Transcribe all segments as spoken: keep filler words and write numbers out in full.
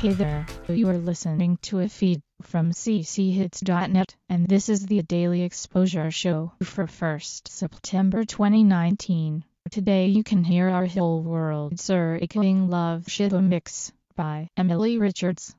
Hey there, you are listening to a feed from c c hits dot net, and this is the Daily Exposure Show for first September twenty nineteen. Today you can hear Our Whole World Circling Love Shiva Mix by Emily Richards.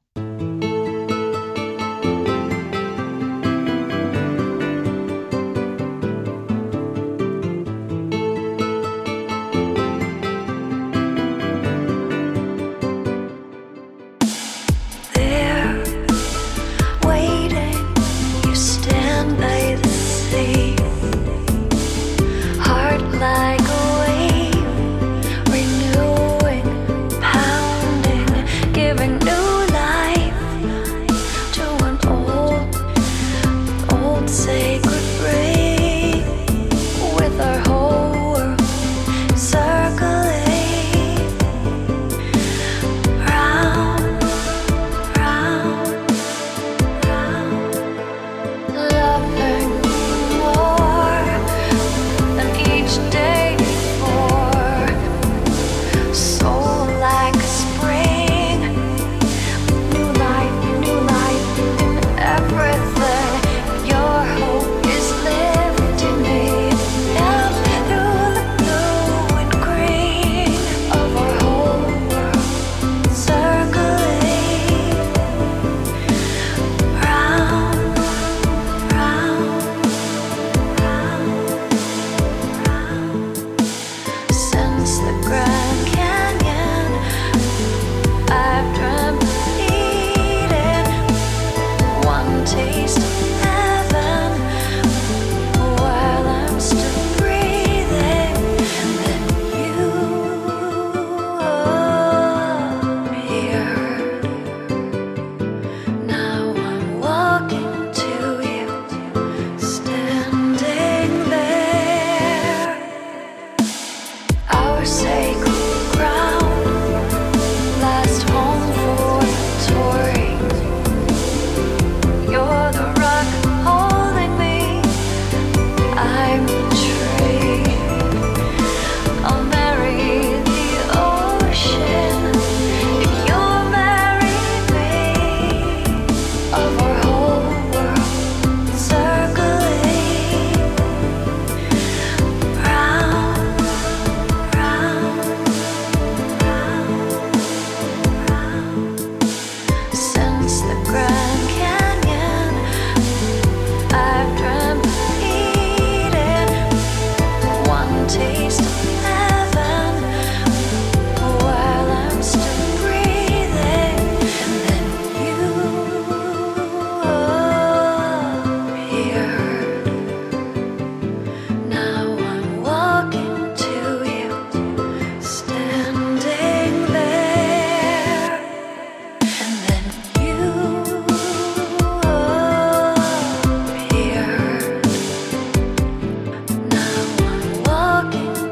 Walking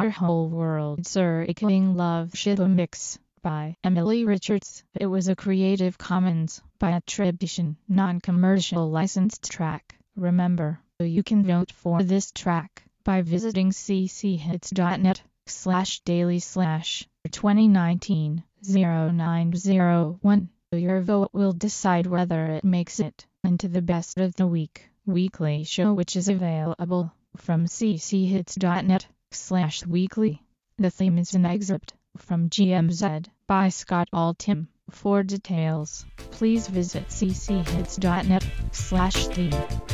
Our Whole World Circling Love Shiba Mix by Emily Richards. It was a Creative Commons by attribution, non-commercial licensed track. Remember, you can vote for this track by visiting cchits.net slash daily slash 2019 0901. Your vote will decide whether it makes it into the best of the week weekly show, which is available from cchits.net slash weekly. The theme is an excerpt from G M Z by Scott Altham. For details, please visit cchits.net slash theme.